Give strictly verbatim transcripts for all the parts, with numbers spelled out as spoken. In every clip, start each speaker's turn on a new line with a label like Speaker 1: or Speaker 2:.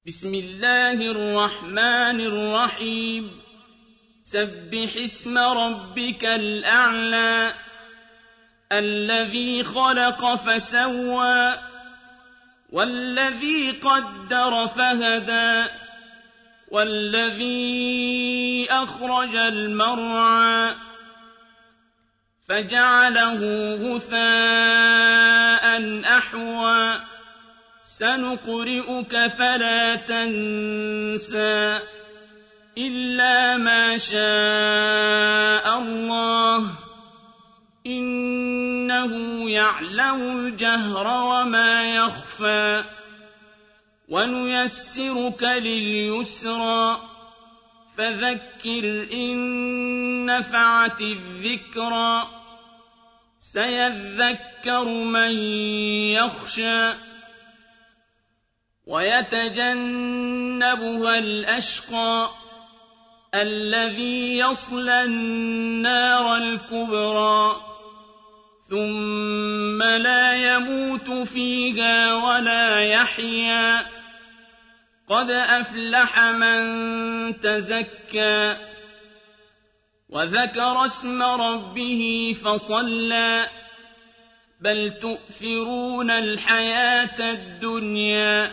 Speaker 1: بسم الله الرحمن الرحيم سبح اسم ربك الأعلى الذي خلق فسوى والذي قدر فهدى والذي أخرج المرعى فجعله غثاء أحوى سنقرئك فلا تنسى إلا ما شاء الله إنه يعلم الجهر وما يخفى ونيسرك لليسرى فذكر إن نفعت الذكرى سيذكر من يخشى ويتجنبها الأشقى الذي يصلى النار الكبرى ثم لا يموت فيها ولا يحيا قد أفلح من تزكى وذكر اسم ربه فصلى بل تؤثرون الحياة الدنيا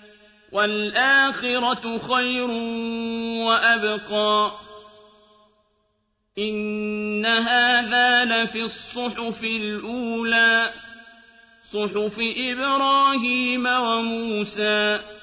Speaker 1: والآخرة خير وأبقى إن هذا لفي الصحف الأولى صحف إبراهيم وموسى